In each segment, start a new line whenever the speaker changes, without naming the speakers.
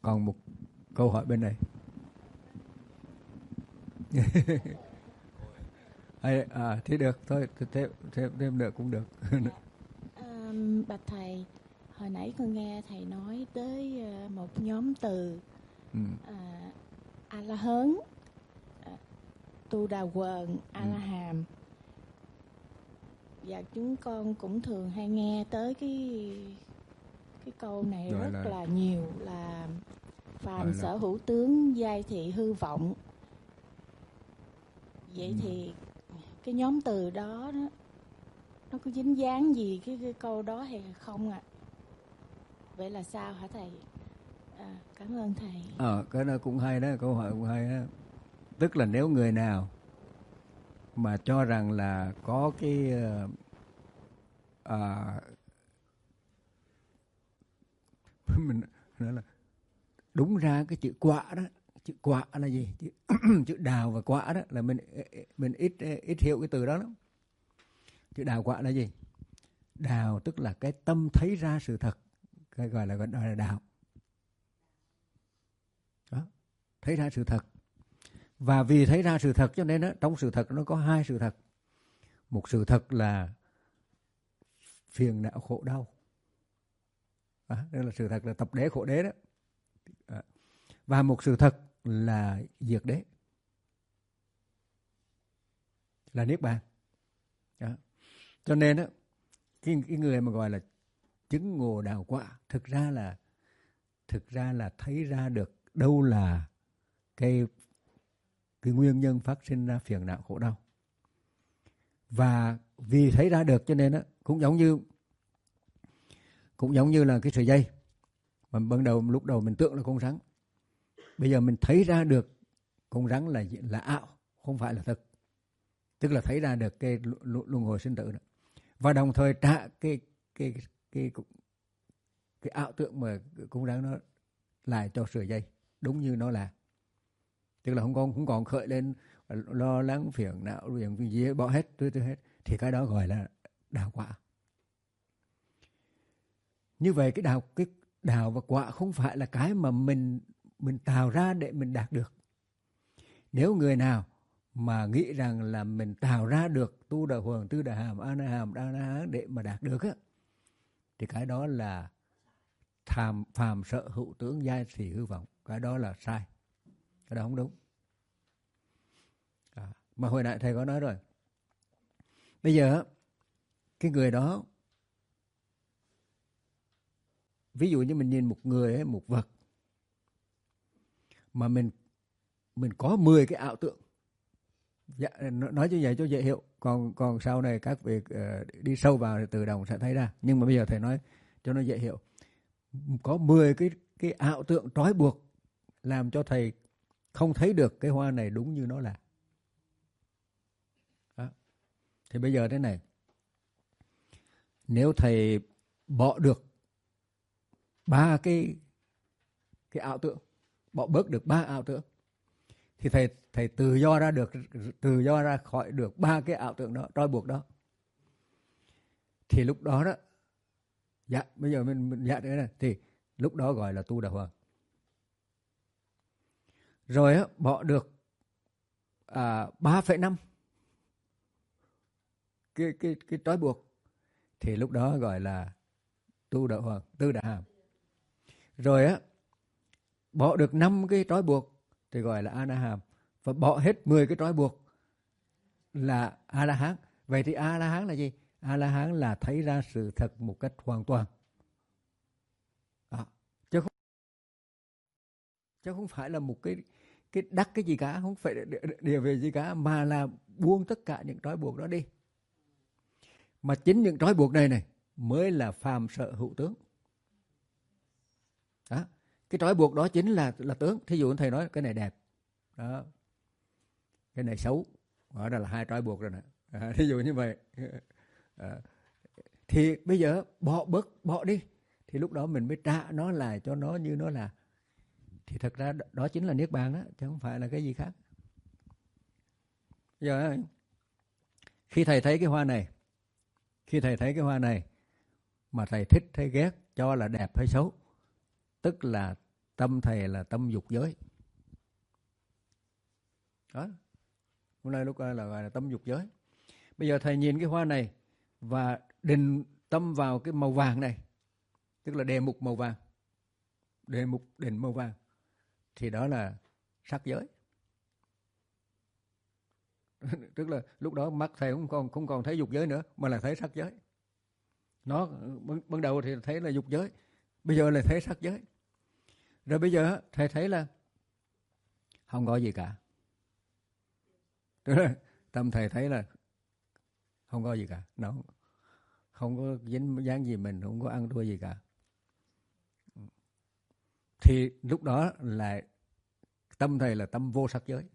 còn một câu hỏi bên này. Thế được thôi, thêm nữa cũng được.
Bạch thầy, hồi nãy con nghe thầy nói tới một nhóm từ a la hớn, tu đà quần, a la hàm. Và chúng con cũng thường hay nghe tới cái câu này
Rồi
rất là nhiều, là phàm sở hữu tướng, giai thị hư vọng. Vậy thì cái nhóm từ đó nó có dính dáng gì cái câu đó hay không ạ? Vậy là sao hả thầy? Cảm ơn thầy.
Cái đó cũng hay đó, câu hỏi cũng hay đó. Tức là nếu người nào mà cho rằng là có cái mình nói là đúng ra cái chữ quạ đó, chữ quạ là gì? Chữ đào và quạ đó là mình ít hiểu cái từ đó lắm. Chữ đào quạ là gì? Đào tức là cái tâm thấy ra sự thật, cái gọi là đào. Đó, thấy ra sự thật. Và vì thấy ra sự thật cho nên đó, trong sự thật nó có hai sự thật. Một sự thật là phiền não khổ đau. Đó là sự thật là tập đế khổ đế đó. Và một sự thật là diệt đế, là niết bàn. Đó. Cho nên đó, cái người mà gọi là chứng ngộ đào quạ thực ra là thấy ra được đâu là cái nguyên nhân phát sinh ra phiền não khổ đau. Và vì thấy ra được cho nên đó, cũng giống như là cái sợi dây mà lúc đầu mình tưởng là con rắn. Bây giờ mình thấy ra được con rắn là ảo, không phải là thật. Tức là thấy ra được cái luân hồi sinh tử đó. Và đồng thời trả cái ảo tưởng mà con rắn nó lại cho sợi dây đúng như nó là. Tức là không còn khởi lên lo lắng phiền não phiền gì bỏ hết tôi hết, thì cái đó gọi là đào quả. Như vậy cái đào và quả không phải là cái mà mình tạo ra để mình đạt được. Nếu người nào mà nghĩ rằng là mình tạo ra được tu đà huần, tư đà hàm, a na hàm, đa na hán để mà đạt được á, thì cái đó là phàm sợ hữu tướng, giai thị hư vọng. Cái đó là sai, cái đó không đúng. Mà hồi nãy thầy có nói rồi, bây giờ cái người đó, ví dụ như mình nhìn một người hay một vật mà mình có 10 cái ảo tưởng. Nói như vậy cho dễ hiểu, còn sau này các vị đi sâu vào thì tự động sẽ thấy ra. Nhưng mà bây giờ thầy nói cho nó dễ hiểu. Có 10 cái ảo tưởng trói buộc làm cho thầy không thấy được cái hoa này đúng như nó là. Đó. Thì bây giờ thế này, nếu thầy bỏ được 3 cái ảo tưởng, bỏ bớt được 3 ảo tưởng, thì thầy tự do ra khỏi được 3 cái ảo tưởng đó, trói buộc đó. Thì lúc đó đó, dạ bây giờ mình dạ thế này, thì lúc đó gọi là tu đà hoàng. Rồi á, bỏ được 3,5 cái trói buộc, thì lúc đó gọi là tu đà hoàng, tư đà hàm. Rồi á, bỏ được 5 cái trói buộc thì gọi là a na hàm. Và bỏ hết 10 cái trói buộc là a la hán. Vậy thì a la hán là gì? A la hán là thấy ra sự thật một cách hoàn toàn. Đó. Chứ không phải là một cái đắc cái gì cả, không phải địa về gì cả, mà là buông tất cả những trói buộc đó đi. Mà chính những trói buộc này mới là phàm sợ hữu tướng. Đó. Cái trói buộc đó chính là tướng. Thí dụ thầy nói cái này đẹp, đó, cái này xấu, đó là 2 trói buộc rồi nè. Thí dụ như vậy. Thì bây giờ bỏ đi, thì lúc đó mình mới trả nó lại cho nó như nó là. Thì thật ra đó chính là niết bàn đó, chứ không phải là cái gì khác. Giờ khi thầy thấy cái hoa này mà thầy thích hay ghét, cho là đẹp hay xấu, tức là tâm thầy là tâm dục giới. Đó. Hôm nay lúc là gọi là tâm dục giới. Bây giờ thầy nhìn cái hoa này và định tâm vào cái màu vàng này, tức là đề mục màu vàng, đề mục định màu vàng, thì đó là sắc giới. Tức là lúc đó mắt thầy không còn thấy dục giới nữa, mà là thấy sắc giới. Nó ban đầu thì thấy là dục giới, bây giờ là thấy sắc giới. Rồi bây giờ thầy thấy là không có gì cả. Tức là tâm thầy thấy là không có gì cả, nó không có dính dáng gì mình, không có ăn thua gì cả. Thì lúc đó là tâm thầy là tâm vô sắc giới.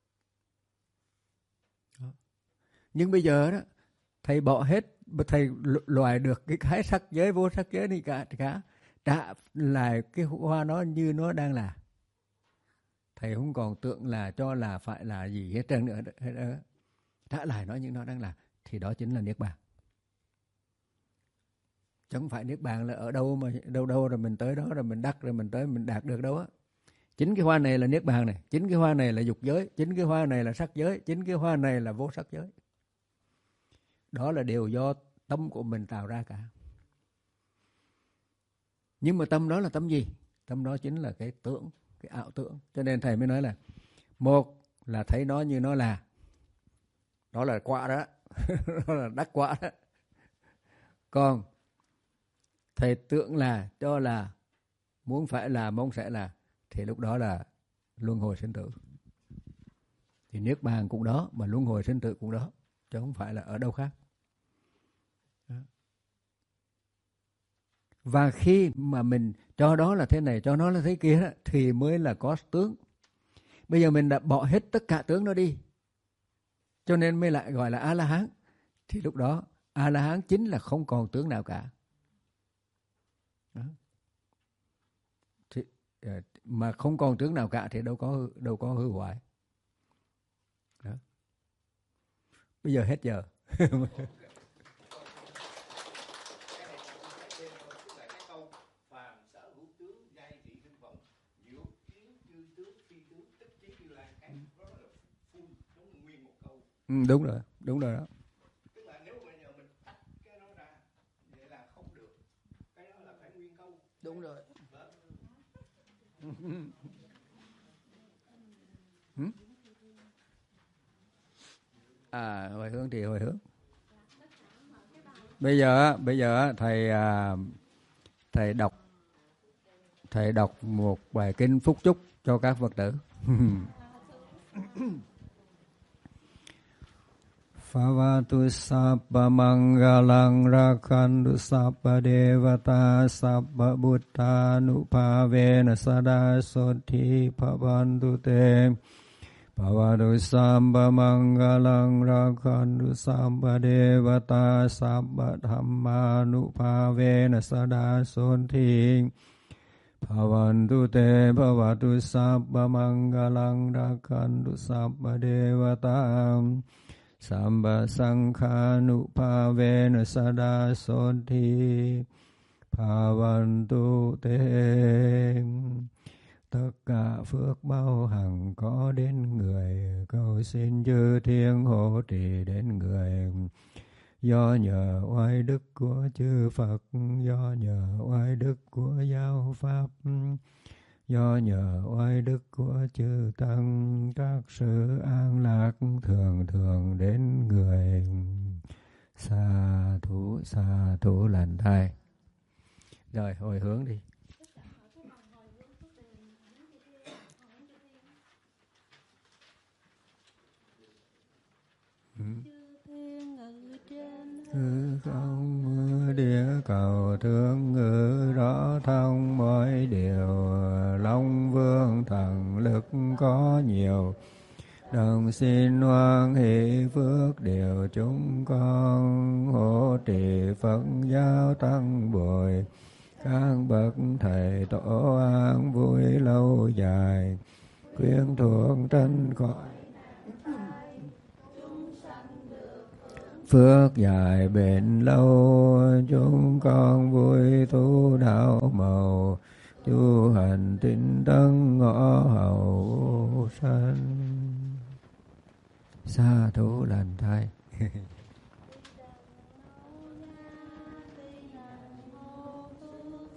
Nhưng bây giờ đó thầy bỏ hết, thầy loại được cái sắc giới vô sắc giới đi cả trả lại cái hoa nó như nó đang là. Thầy không còn tượng là cho là phải là gì hết trơn nữa, trả lại nó như nó đang là, thì đó chính là niết bàn. Chứ không phải niết bàn là ở đâu mà đâu rồi mình tới đó rồi mình đắc rồi mình tới mình đạt được đâu á. Chính cái hoa này là niết bàn này, chính cái hoa này là dục giới, chính cái hoa này là sắc giới, chính cái hoa này là vô sắc giới. Đó là đều do tâm của mình tạo ra cả. Nhưng mà tâm đó là tâm gì? Tâm đó chính là cái tưởng, cái ảo tưởng. Cho nên thầy mới nói là một là thấy nó như nó là, đó là quả đó, đó là đắc quả đó. Còn thầy tưởng là, cho là, muốn phải là, mong sẽ là, thì lúc đó là luân hồi sinh tử. Thì niết bàn cũng đó, mà luân hồi sinh tử cũng đó, chứ không phải là ở đâu khác. Đó. Và khi mà mình cho đó là thế này, cho nó là thế kia đó, thì mới là có tướng. Bây giờ mình đã bỏ hết tất cả tướng đó đi, cho nên mới lại gọi là A-la-hán. Thì lúc đó A-la-hán chính là không còn tướng nào cả. Đó. Thì, mà không còn tướng nào cả thì đâu có hư hoại. Đó. Bây giờ hết giờ. Đúng rồi đó.
Tức là nếu bây giờ mình tách cái nó ra, vậy là không được. Cái đó là phải nguyên câu.
Đúng rồi. Hồi hướng thì hồi hướng. Bây giờ thầy đọc một bài kinh phúc chúc cho các Phật tử. Phāvātu sabbha mangalang rakhantu sabbha devata sabbha buddhanupavena sada sothi bhavantu te. Phāvātu sabbha mangalang rakhantu sabbha devata sabbha dhammanupavena sada sothi bhavantu te. Phāvātu sabbha mangalang rakhantu sabbha devata Sambha Sankhanupavena Sada Sothi Bhavantu Te. Tất cả phước bao hằng có đến người, cầu xin chư thiên hộ trì đến người. Do nhờ oai đức của chư Phật, do nhờ oai đức của giáo Pháp, do nhờ oai đức của chư Tăng, các sự an lạc thường thường đến người. Sa thú lành thai. Rồi hồi hướng đi. Hư không địa cầu thương ngữ rõ thông mọi điều. Long vương thần lực có nhiều, đồng xin hoan hỷ phước điều chúng con. Hộ trì Phật giáo tăng bồi, các bậc thầy tổ an vui lâu dài. Quyến thuộc tranh khỏi phước dài bền lâu. Chúng con vui tu đạo màu, tu hành tinh tấn ngõ hậu sanh. Sa thú lành thai.